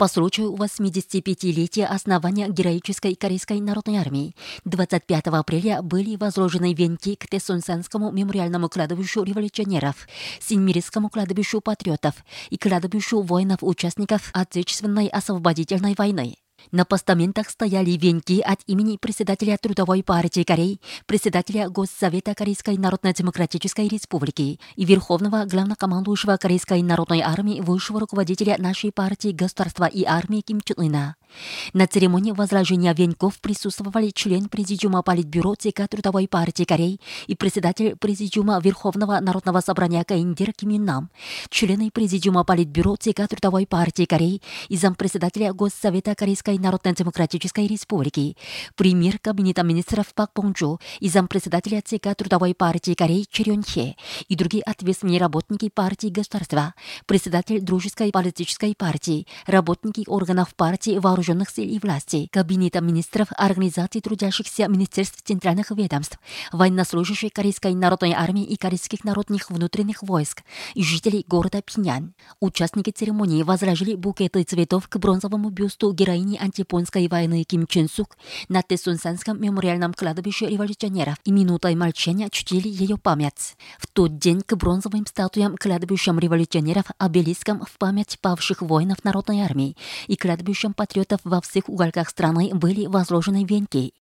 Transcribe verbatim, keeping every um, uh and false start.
По случаю восьмидесятипятилетия основания героической Корейской народной армии двадцать пятого апреля были возложены венки к Таесунсанскому мемориальному кладбищу революционеров, Синьмирскому кладбищу патриотов и кладбищу воинов-участников Отечественной освободительной войны. На постаментах стояли венки от имени председателя Трудовой партии Кореи, председателя Госсовета Корейской Народно-Демократической Республики и верховного главнокомандующего Корейской народной армии, высшего руководителя нашей партии, государства и армии Ким Чен Ына. На церемонии возложения венков присутствовали член Президиума Политбюро ЦК Трудовой партии Кореи и председатель Президиума Верховного народного собрания КНДР Ким Юн Нам, члены Президиума Политбюро ЦК Трудовой партии Кореи и зампредседателя Госсовета Корейской Народно-Демократической Республики, премьер Кабинета министров Пак Бон Чжо и зампредседателя ЦК Трудовой партии Кореи Чэ Рён Хе и другие ответственные работники партии государства, председатель Дружеской политической партии, работники органов партии, вооруженных сил и власти, Кабинета министров, организаций трудящихся министерств центральных ведомств, военнослужащих Корейской народной армии и корейских народных внутренних войск и жителей города Пинян. Участники церемонии возложили букеты цветов к бронзовому бюсту героини антияпонской войны Ким Чен Сук на Таесунсанском мемориальном кладбище революционеров и минутой молчания чтили ее память. В тот день к бронзовым статуям, кладбищам революционеров, обелискам в память павших воинов народной армии и кладбищам патриотов во всех уголках страны были возложены венки.